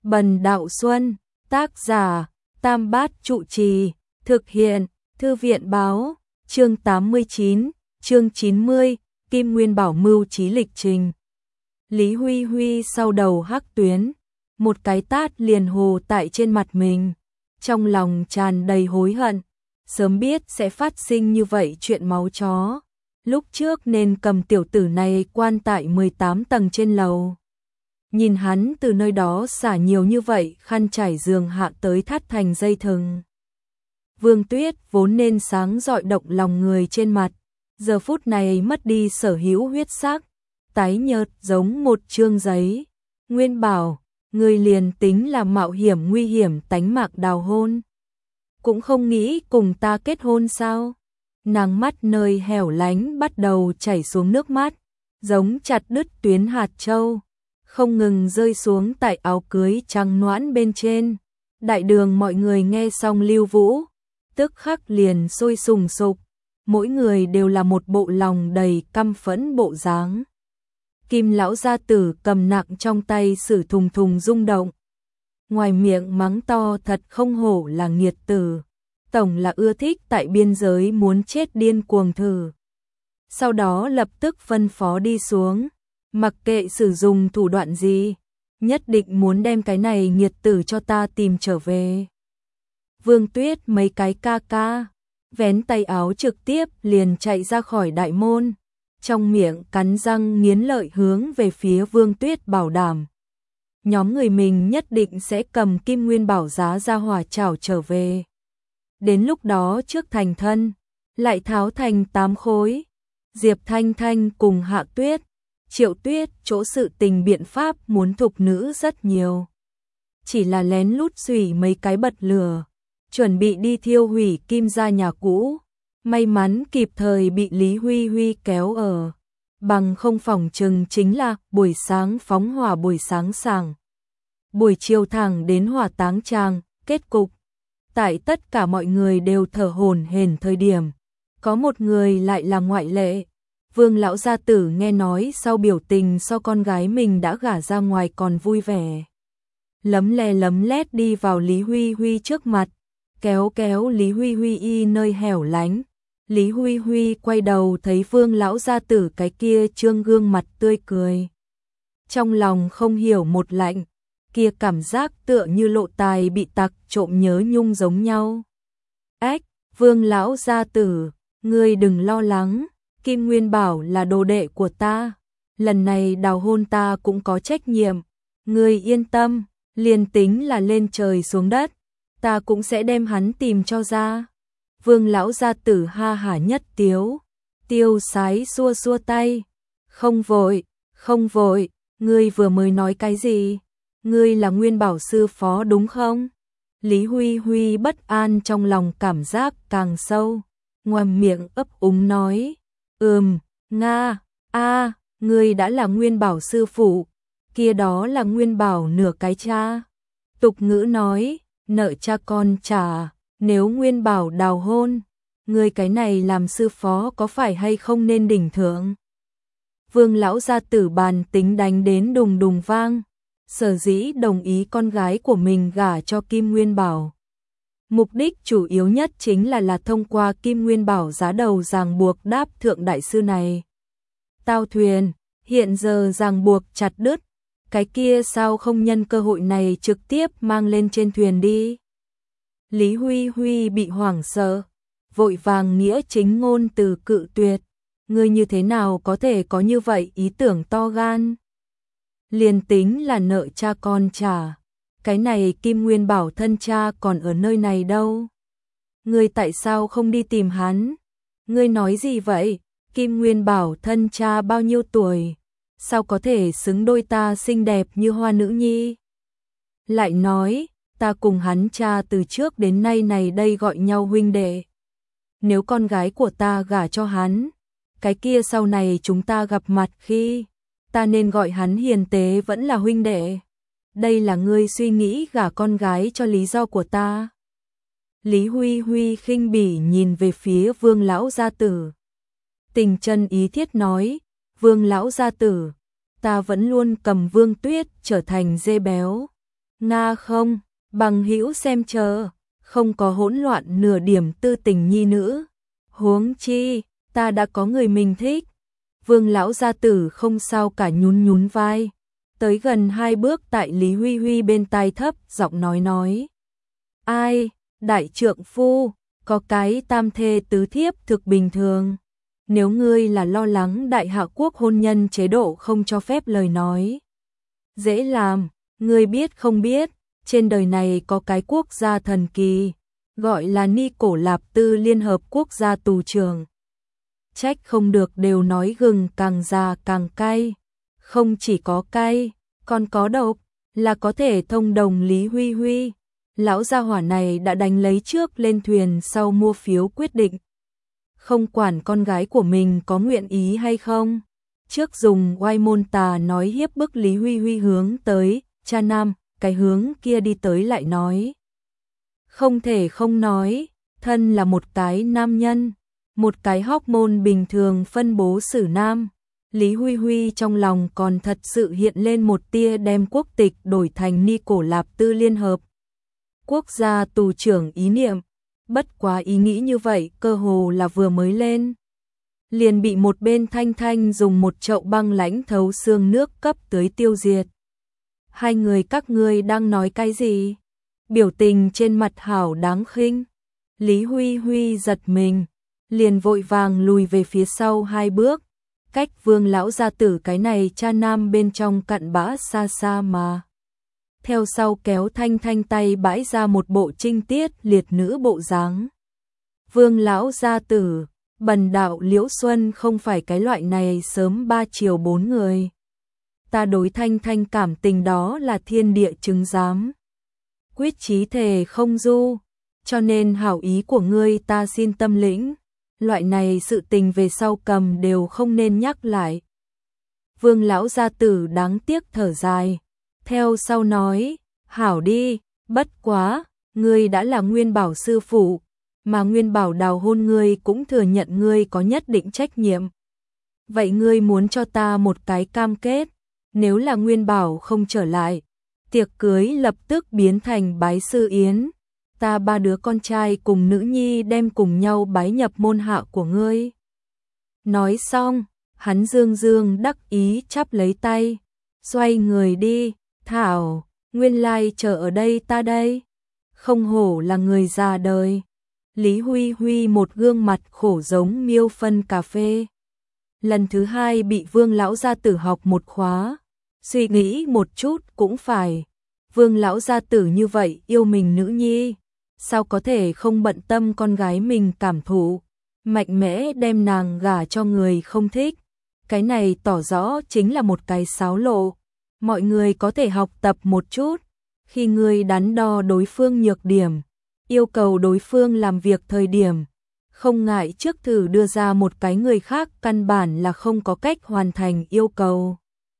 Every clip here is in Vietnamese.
Bần Đạo Xuân, tác giả, Tam Bát Trụ Trì, thực hiện, Thư viện báo, chương 89, chương 90, Kim Nguyên Bảo mưu trí lịch trình. Lý Huy Huy sau đầu hắc tuyến, một cái tát liền hồ tại trên mặt mình, trong lòng tràn đầy hối hận, sớm biết sẽ phát sinh như vậy chuyện máu chó, lúc trước nên cầm tiểu tử này quan tại 18 tầng trên lầu. Nhìn hắn từ nơi đó xả nhiều như vậy khăn trải giường hạ tới thắt thành dây thừng. Vương Tuyết vốn nên sáng rọi động lòng người trên mặt, giờ phút này mất đi sở hữu huyết sắc, tái nhợt giống một trương giấy. Nguyên Bảo, người liền tính là mạo hiểm nguy hiểm tánh mạng đào hôn, cũng không nghĩ cùng ta kết hôn sao? Nàng mắt nơi hẻo lánh bắt đầu chảy xuống nước mắt, giống chặt đứt tuyến hạt châu, không ngừng rơi xuống tại áo cưới trắng nõn bên trên. Đại đường mọi người nghe xong lưu vũ, tức khắc liền sôi sùng sục, mỗi người đều là một bộ lòng đầy căm phẫn bộ dáng. Kim lão gia tử cầm nặng trong tay sử thùng thùng rung động, ngoài miệng mắng to thật không hổ là nghiệt tử, tổng là ưa thích tại biên giới muốn chết điên cuồng thử. Sau đó lập tức phân phó đi xuống, mặc kệ sử dụng thủ đoạn gì, nhất định muốn đem cái này nghiệt tử cho ta tìm trở về. Vương Tuyết mấy cái ca ca, vén tay áo trực tiếp liền chạy ra khỏi đại môn, trong miệng cắn răng nghiến lợi hướng về phía Vương Tuyết bảo đảm. Nhóm người mình nhất định sẽ cầm Kim Nguyên Bảo giá ra hỏa chảo trở về. Đến lúc đó trước thành thân, lại tháo thành 8 khối. Diệp Thanh Thanh cùng Hạ Tuyết, Triệu Tuyết chỗ sự tình biện pháp muốn thục nữ rất nhiều. Chỉ là lén lút xủy mấy cái bật lửa, chuẩn bị đi thiêu hủy Kim gia nhà cũ. May mắn kịp thời bị Lý Huy Huy kéo ở, bằng không phòng chừng chính là buổi sáng phóng hỏa buổi sáng sàng, buổi chiều thẳng đến hỏa táng tràng. Kết cục, tại tất cả mọi người đều thở hổn hển thời điểm, có một người lại là ngoại lệ. Vương lão gia tử nghe nói sau biểu tình so con gái mình đã gả ra ngoài còn vui vẻ. Lấm le lấm lét đi vào Lý Huy Huy trước mặt, kéo kéo Lý Huy Huy y nơi hẻo lánh. Lý Huy Huy quay đầu thấy Vương lão gia tử cái kia trương gương mặt tươi cười, trong lòng không hiểu một lạnh, kia cảm giác tựa như lộ tài bị tặc trộm nhớ nhung giống nhau. Ách, Vương lão gia tử, ngươi đừng lo lắng, Kim Nguyên Bảo là đồ đệ của ta, lần này đào hôn ta cũng có trách nhiệm, ngươi yên tâm, liền tính là lên trời xuống đất, ta cũng sẽ đem hắn tìm cho ra. Vương lão gia tử ha hả nhất tiếu, tiêu sái xua xua tay, không vội, ngươi vừa mới nói cái gì? Ngươi là Nguyên Bảo sư phó đúng không? Lý Huy Huy bất an trong lòng cảm giác càng sâu, ngoàm miệng ấp úng nói, Nga, ngươi đã là Nguyên Bảo sư phụ, kia đó là Nguyên Bảo nửa cái cha. Tục ngữ nói, nợ cha con trả, nếu Nguyên Bảo đào hôn, ngươi cái này làm sư phó có phải hay không nên đỉnh thượng? Vương lão gia tử bàn tính đánh đến đùng đùng vang, sở dĩ đồng ý con gái của mình gả cho Kim Nguyên Bảo. Mục đích chủ yếu nhất chính là thông qua Kim Nguyên Bảo giá đầu ràng buộc đáp thượng đại sư này. Tao thuyền, hiện giờ ràng buộc chặt đứt, cái kia sao không nhân cơ hội này trực tiếp mang lên trên thuyền đi? Lý Huy Huy bị hoảng sợ, vội vàng nghĩa chính ngôn từ cự tuyệt. Ngươi như thế nào có thể có như vậy ý tưởng to gan? Liền tính là nợ cha con trả, cái này Kim Nguyên Bảo thân cha còn ở nơi này đâu? Ngươi tại sao không đi tìm hắn? Ngươi nói gì vậy? Kim Nguyên Bảo thân cha bao nhiêu tuổi? Sao có thể xứng đôi ta xinh đẹp như hoa nữ nhi? Lại nói, ta cùng hắn cha từ trước đến nay này đây gọi nhau huynh đệ. Nếu con gái của ta gả cho hắn, cái kia sau này chúng ta gặp mặt khi, ta nên gọi hắn hiền tế vẫn là huynh đệ. Đây là ngươi suy nghĩ gả con gái cho lý do của ta. Lý Huy Huy khinh bỉ nhìn về phía Vương lão gia tử. Tình chân ý thiết nói, Vương lão gia tử, ta vẫn luôn cầm Vương Tuyết trở thành dê béo. Nga không, bằng hữu xem chờ, không có hỗn loạn nửa điểm tư tình nhi nữ. Huống chi, ta đã có người mình thích. Vương lão gia tử không sao cả nhún nhún vai. Tới gần 2 bước tại Lý Huy Huy bên tai thấp giọng nói. Ai, đại trượng phu, có cái tam thê tứ thiếp thực bình thường. Nếu ngươi là lo lắng đại hạ quốc hôn nhân chế độ không cho phép lời nói. Dễ làm, ngươi biết không biết, trên đời này có cái quốc gia thần kỳ, gọi là Ni Cổ Lạp Tư Liên Hợp Quốc gia tù trưởng. Trách không được đều nói gừng càng già càng cay, không chỉ có cay, còn có độc, là có thể thông đồng Lý Huy Huy. Lão gia hỏa này đã đánh lấy trước lên thuyền sau mua phiếu quyết định. Không quản con gái của mình có nguyện ý hay không. Trước dùng oai môn tà nói hiếp bức Lý Huy Huy hướng tới cha nam, cái hướng kia đi tới lại nói. Không thể không nói, thân là một cái nam nhân, một cái hormone bình thường phân bố xử nam. Lý Huy Huy trong lòng còn thật sự hiện lên một tia đem quốc tịch đổi thành Ni Cổ Lạp Tư Liên Hợp Quốc gia tù trưởng ý niệm. Bất quá ý nghĩ như vậy cơ hồ là vừa mới lên, liền bị một bên Thanh Thanh dùng một chậu băng lãnh thấu xương nước cấp tới tiêu diệt. Hai người các ngươi đang nói cái gì? Biểu tình trên mặt hảo đáng khinh. Lý Huy Huy giật mình, liền vội vàng lùi về phía sau 2 bước, cách Vương lão gia tử cái này cha nam bên trong cặn bã xa xa mà. Theo sau kéo Thanh Thanh tay bãi ra một bộ trinh tiết liệt nữ bộ dáng. Vương lão gia tử, bần đạo Liễu Xuân không phải cái loại này sớm 3 chiều 4 người. Ta đối Thanh Thanh cảm tình đó là thiên địa chứng giám. Quyết chí thề không du, cho nên hảo ý của ngươi ta xin tâm lĩnh. Loại này sự tình về sau cầm đều không nên nhắc lại. Vương lão gia tử đáng tiếc thở dài. Theo sau nói, hảo đi, bất quá, ngươi đã là Nguyên Bảo sư phụ, mà Nguyên Bảo đào hôn ngươi cũng thừa nhận ngươi có nhất định trách nhiệm. Vậy ngươi muốn cho ta một cái cam kết, nếu là Nguyên Bảo không trở lại, tiệc cưới lập tức biến thành bái sư yến, ta 3 đứa con trai cùng nữ nhi đem cùng nhau bái nhập môn hạ của ngươi. Nói xong, hắn dương dương đắc ý chắp lấy tay, xoay người đi. Thảo, nguyên lai chờ ở đây ta đây. Không hổ là người già đời. Lý Huy Huy một gương mặt khổ giống miêu phân cà phê. Lần thứ 2 bị Vương lão gia tử học một khóa. Suy nghĩ một chút cũng phải. Vương lão gia tử như vậy yêu mình nữ nhi, sao có thể không bận tâm con gái mình cảm thụ, mạnh mẽ đem nàng gả cho người không thích. Cái này tỏ rõ chính là một cái sáo lộ. Mọi người có thể học tập một chút, khi người đắn đo đối phương nhược điểm, yêu cầu đối phương làm việc thời điểm, không ngại trước thử đưa ra một cái người khác căn bản là không có cách hoàn thành yêu cầu.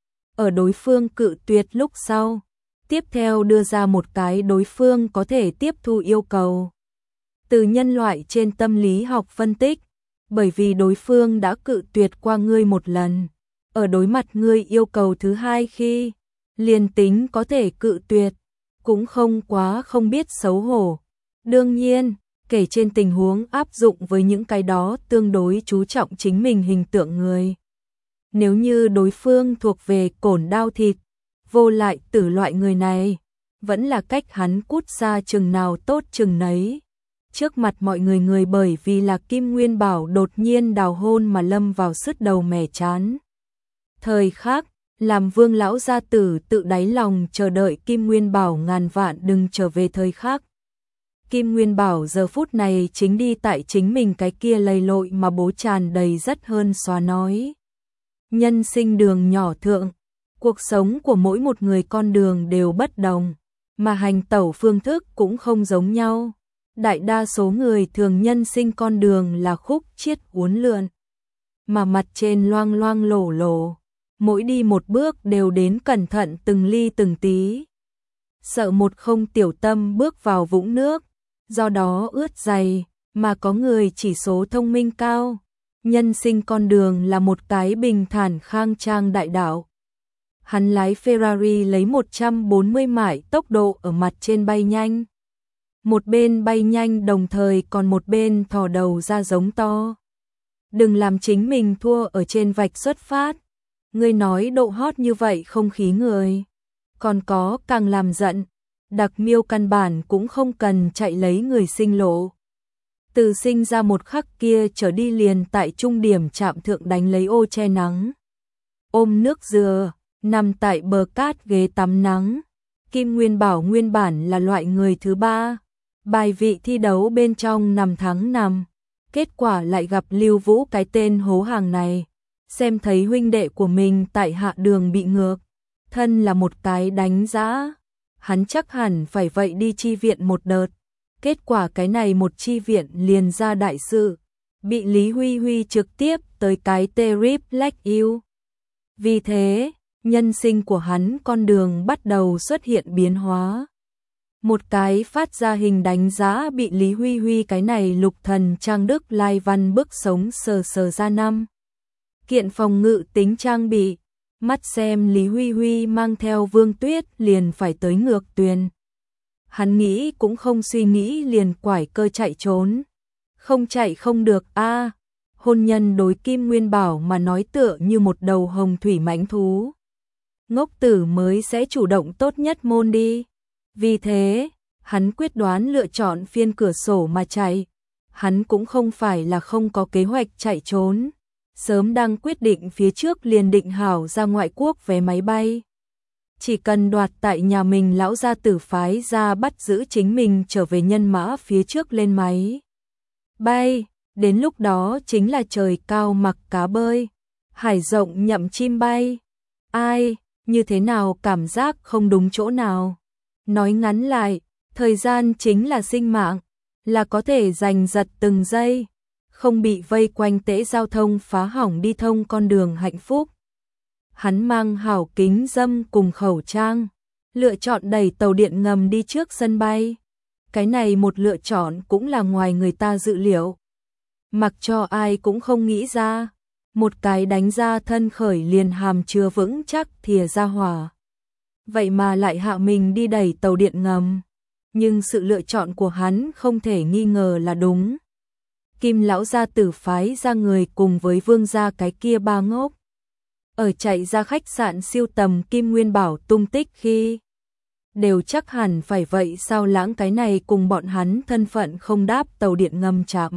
Ở đối phương cự tuyệt lúc sau, tiếp theo đưa ra một cái đối phương có thể tiếp thu yêu cầu. Từ nhân loại trên tâm lý học phân tích, bởi vì đối phương đã cự tuyệt qua ngươi một lần. Ở đối mặt ngươi yêu cầu thứ 2 khi, liền tính có thể cự tuyệt, cũng không quá không biết xấu hổ. Đương nhiên, kể trên tình huống áp dụng với những cái đó tương đối chú trọng chính mình hình tượng người. Nếu như đối phương thuộc về cổn đao thịt, vô lại tử loại người này, vẫn là cách hắn cút xa chừng nào tốt chừng nấy. Trước mặt mọi người bởi vì là Kim Nguyên Bảo đột nhiên đào hôn mà lâm vào sứt đầu mẻ chán. Thời khắc, làm Vương lão gia tử tự đáy lòng chờ đợi Kim Nguyên Bảo ngàn vạn đừng trở về thời khắc. Kim Nguyên Bảo giờ phút này chính đi tại chính mình cái kia lầy lội mà bố tràn đầy rất hơn xóa nói. Nhân sinh đường nhỏ thượng, cuộc sống của mỗi một người con đường đều bất đồng, mà hành tẩu phương thức cũng không giống nhau. Đại đa số người thường nhân sinh con đường là khúc chiết uốn lượn, mà mặt trên loang loang lổ lổ, mỗi đi một bước đều đến cẩn thận từng ly từng tí. Sợ một không tiểu tâm bước vào vũng nước, do đó ướt dày, mà có người chỉ số thông minh cao. Nhân sinh con đường là một cái bình thản khang trang đại đạo. Hắn lái Ferrari lấy 140 mãi tốc độ ở mặt trên bay nhanh. Một bên bay nhanh đồng thời còn một bên thò đầu ra giống to. Đừng làm chính mình thua ở trên vạch xuất phát. Ngươi nói độ hot như vậy không khí người. Còn có càng làm giận. Đặc Miêu căn bản cũng không cần chạy lấy người sinh lộ. Từ sinh ra một khắc kia trở đi liền tại trung điểm trạm thượng đánh lấy ô che nắng. Ôm nước dừa, nằm tại bờ cát ghế tắm nắng. Kim Nguyên Bảo nguyên bản là loại người thứ ba. Bài vị thi đấu bên trong nằm thắng nằm. Kết quả lại gặp Lưu Vũ cái tên hố hàng này. Xem thấy huynh đệ của mình tại hạ đường bị ngược. Thân là một cái đánh giá. Hắn chắc hẳn phải vậy đi chi viện một đợt. Kết quả cái này một chi viện liền ra đại sự. Bị Lý Huy Huy trực tiếp tới cái Triple U. Vì thế, nhân sinh của hắn con đường bắt đầu xuất hiện biến hóa. Một cái phát ra hình đánh giá bị Lý Huy Huy cái này lục thần trang đức lai văn bức sống sờ sờ ra năm. Kiện phòng ngự tính trang bị, mắt xem Lý Huy Huy mang theo Vương Tuyết liền phải tới ngược tuyền. Hắn nghĩ cũng không suy nghĩ liền quải cơ chạy trốn. Không chạy không được a. Hôn nhân đối Kim Nguyên Bảo mà nói tựa như một đầu hồng thủy mãnh thú. Ngốc tử mới sẽ chủ động tốt nhất môn đi. Vì thế, hắn quyết đoán lựa chọn phiên cửa sổ mà chạy. Hắn cũng không phải là không có kế hoạch chạy trốn. Sớm đang quyết định phía trước liền định hảo ra ngoại quốc vé máy bay. Chỉ cần đoạt tại nhà mình lão gia tử phái ra bắt giữ chính mình trở về nhân mã phía trước lên máy bay. Đến lúc đó chính là trời cao mặc cá bơi, hải rộng nhậm chim bay. Ai, như thế nào cảm giác không đúng chỗ nào. Nói ngắn lại, thời gian chính là sinh mạng, là có thể giành giật từng giây, không bị vây quanh tễ giao thông phá hỏng đi thông con đường hạnh phúc. Hắn mang hảo kính dâm cùng khẩu trang, lựa chọn đẩy tàu điện ngầm đi trước sân bay. Cái này một lựa chọn cũng là ngoài người ta dự liệu. Mặc cho ai cũng không nghĩ ra, một cái đánh ra thân khởi liền hàm chứa vững chắc thìa ra hỏa. Vậy mà lại hạ mình đi đẩy tàu điện ngầm. Nhưng sự lựa chọn của hắn không thể nghi ngờ là đúng. Kim lão gia tử phái ra người cùng với Vương gia cái kia ba ngốc. Ở chạy ra khách sạn siêu tầm Kim Nguyên Bảo tung tích khi. Đều chắc hẳn phải vậy sao lãng cái này cùng bọn hắn thân phận không đáp tàu điện ngầm chạm.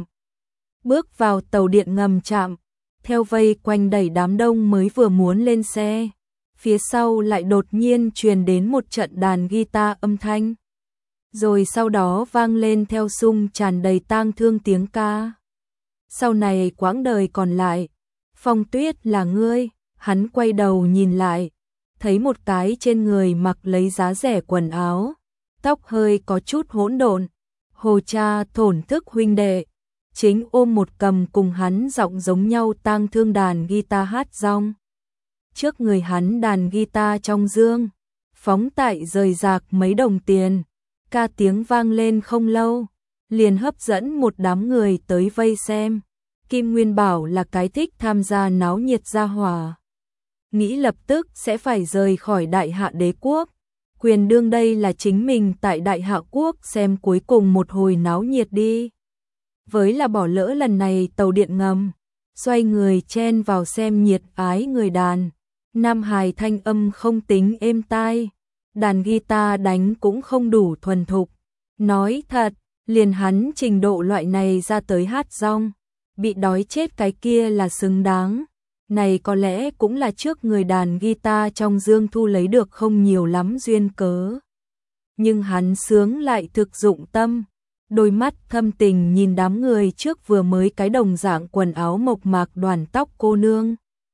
Bước vào tàu điện ngầm chạm, theo vây quanh đẩy đám đông mới vừa muốn lên xe. Phía sau lại đột nhiên truyền đến một trận đàn guitar âm thanh. Rồi sau đó vang lên theo sung tràn đầy tang thương tiếng ca. Sau này quãng đời còn lại, Phong Tuyết là ngươi. Hắn quay đầu nhìn lại, thấy một cái trên người mặc lấy giá rẻ quần áo, tóc hơi có chút hỗn độn, hồ cha thổn thức huynh đệ, chính ôm một cầm cùng hắn giọng giống nhau tang thương đàn guitar hát rong. Trước người hắn đàn guitar trong dương, phóng tại rời rạc mấy đồng tiền, ca tiếng vang lên không lâu, liền hấp dẫn một đám người tới vây xem. Kim Nguyên Bảo là cái thích tham gia náo nhiệt gia hỏa. Nghĩ lập tức sẽ phải rời khỏi Đại Hạ Đế quốc. Quyền đương đây là chính mình tại Đại Hạ quốc xem cuối cùng một hồi náo nhiệt đi. Với là bỏ lỡ lần này tàu điện ngầm, xoay người chen vào xem nhiệt ái người đàn. Nam hài thanh âm không tính êm tai, đàn guitar đánh cũng không đủ thuần thục. Nói thật, liền hắn trình độ loại này ra tới hát rong, bị đói chết cái kia là xứng đáng. Này có lẽ cũng là trước người đàn guitar trong dương thu lấy được không nhiều lắm duyên cớ. Nhưng hắn sướng lại thực dụng tâm, đôi mắt thâm tình nhìn đám người trước vừa mới cái đồng dạng quần áo mộc mạc đoàn tóc cô nương.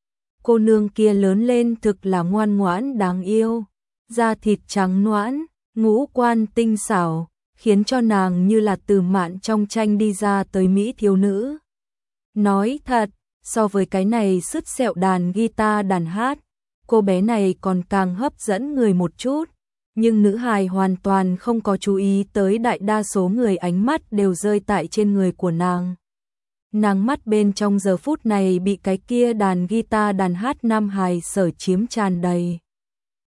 Cô nương kia lớn lên thực là ngoan ngoãn đáng yêu, da thịt trắng nõn, ngũ quan tinh xảo, khiến cho nàng như là từ mạn trong tranh đi ra tới mỹ thiếu nữ. Nói thật, so với cái này sứt sẹo đàn guitar đàn hát, cô bé này còn càng hấp dẫn người một chút, nhưng nữ hài hoàn toàn không có chú ý tới đại đa số người ánh mắt đều rơi tại trên người của nàng. Nàng mắt bên trong giờ phút này bị cái kia đàn guitar đàn hát nam hài sở chiếm tràn đầy.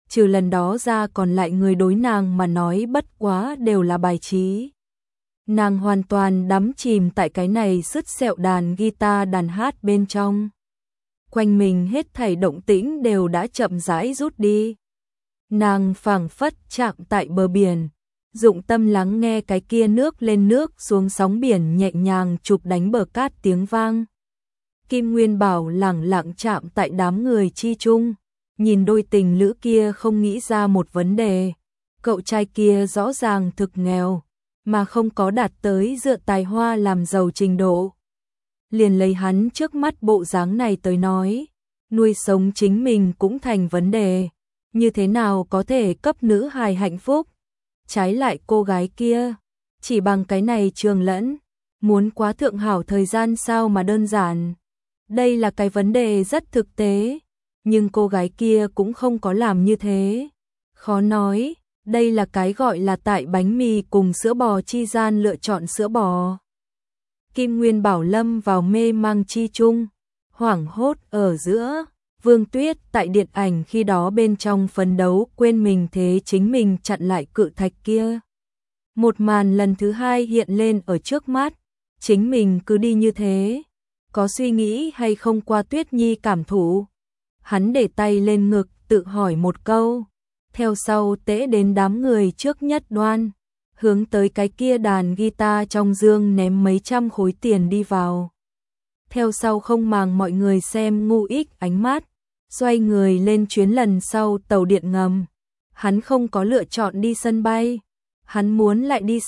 trừ lần đó ra còn lại người đối nàng mà nói bất quá đều là bài trí. Nàng hoàn toàn đắm chìm tại cái này sứt sẹo đàn guitar đàn hát bên trong. Quanh mình hết thảy động tĩnh đều đã chậm rãi rút đi. Nàng phảng phất chạm tại bờ biển, dụng tâm lắng nghe cái kia nước lên nước xuống sóng biển nhẹ nhàng chụp đánh bờ cát tiếng vang. Kim Nguyên Bảo lẳng lặng chạm tại đám người chi chung, nhìn đôi tình lữ kia không nghĩ ra một vấn đề. Cậu trai kia rõ ràng thực nghèo, mà không có đạt tới dựa tài hoa làm giàu trình độ. Liền lấy hắn trước mắt bộ dáng này tới nói, nuôi sống chính mình cũng thành vấn đề, như thế nào có thể cấp nữ hài hạnh phúc. Trái lại cô gái kia, chỉ bằng cái này trường lẫn, muốn quá thượng hảo thời gian sao mà đơn giản. Đây là cái vấn đề rất thực tế, nhưng cô gái kia cũng không có làm như thế. Khó nói, đây là cái gọi là tại bánh mì cùng sữa bò chi gian lựa chọn sữa bò. Kim Nguyên Bảo lâm vào mê mang chi chung, hoảng hốt ở giữa. Vương Tuyết tại điện ảnh khi đó bên trong phấn đấu quên mình thế chính mình chặn lại cự thạch kia. Một màn lần thứ hai hiện lên ở trước mắt, chính mình cứ đi như thế. Có suy nghĩ hay không qua Tuyết Nhi cảm thụ? Hắn để tay lên ngực tự hỏi một câu, theo sau tễ đến đám người trước nhất đoan, hướng tới cái kia đàn guitar trong dương ném mấy trăm khối tiền đi vào. Theo sau không màng mọi người xem ngu ích ánh mắt, xoay người lên chuyến lần sau tàu điện ngầm. Hắn không có lựa chọn đi sân bay, hắn muốn lại đi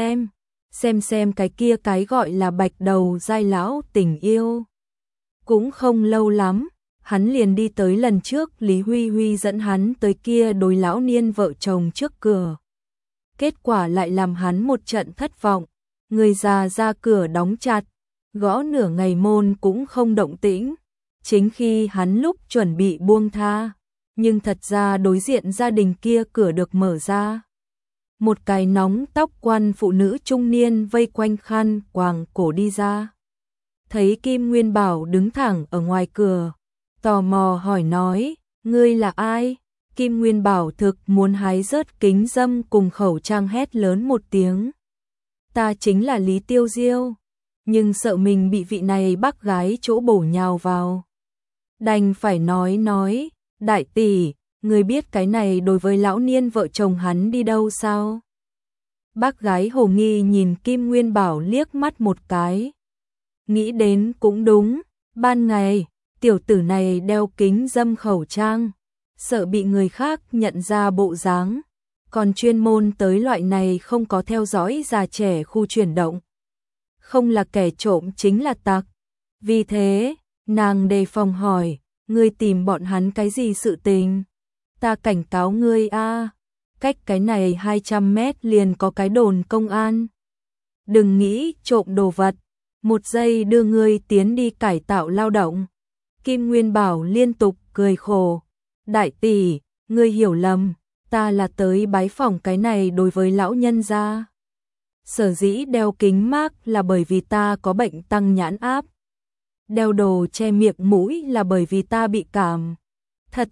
xem cái kia cái gọi là bạch đầu giai lão tình yêu. Cũng không lâu lắm, hắn liền đi tới lần trước Lý Huy Huy dẫn hắn tới kia đối lão niên vợ chồng trước cửa. Kết quả lại làm hắn một trận thất vọng, người già ra cửa đóng chặt, gõ nửa ngày môn cũng không động tĩnh. Chính khi hắn lúc chuẩn bị buông tha, nhưng thật ra đối diện gia đình kia cửa được mở ra. Một cái nóng tóc quan phụ nữ trung niên vây quanh khăn quàng cổ đi ra. Thấy Kim Nguyên Bảo đứng thẳng ở ngoài cửa, tò mò hỏi nói, ngươi là ai? Kim Nguyên Bảo thực muốn hái rớt kính dâm cùng khẩu trang hét lớn một tiếng. Ta chính là Lý Tiêu Diêu, nhưng sợ mình bị vị này bác gái chỗ bổ nhào vào. Đành phải nói, đại tỷ, người biết cái này đối với lão niên vợ chồng hắn đi đâu sao? Bác gái hồ nghi nhìn Kim Nguyên Bảo liếc mắt một cái. Nghĩ đến cũng đúng, ban ngày, tiểu tử này đeo kính dâm khẩu trang, sợ bị người khác nhận ra bộ dáng, còn chuyên môn tới loại này không có theo dõi già trẻ khu chuyển động. Không là kẻ trộm chính là tặc. Vì thế, nàng đề phòng hỏi, ngươi tìm bọn hắn cái gì sự tình? Ta cảnh cáo ngươi a, cách cái này 200 mét liền có cái đồn công an. Đừng nghĩ trộm đồ vật, một giây đưa ngươi tiến đi cải tạo lao động. Kim Nguyên Bảo liên tục cười khổ, đại tỷ, ngươi hiểu lầm, ta là tới bái phỏng cái này đối với lão nhân gia. Sở dĩ đeo kính mác là bởi vì ta có bệnh tăng nhãn áp. Đeo đồ che miệng mũi là bởi vì ta bị cảm. Thật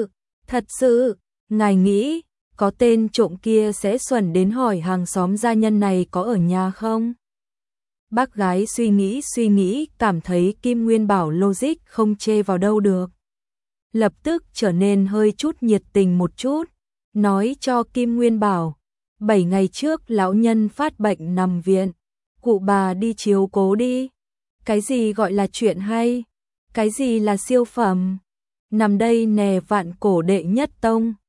sự, ngài nghĩ, có tên trộm kia sẽ xuẩn đến hỏi hàng xóm gia nhân này có ở nhà không? Bác gái suy nghĩ, cảm thấy Kim Nguyên Bảo logic không chê vào đâu được. Lập tức trở nên hơi chút nhiệt tình một chút, nói cho Kim Nguyên Bảo, 7 ngày trước lão nhân phát bệnh nằm viện, cụ bà đi chiếu cố đi. Cái gì gọi là chuyện hay? Cái gì là siêu phẩm? Nằm đây nè vạn cổ đệ nhất tông.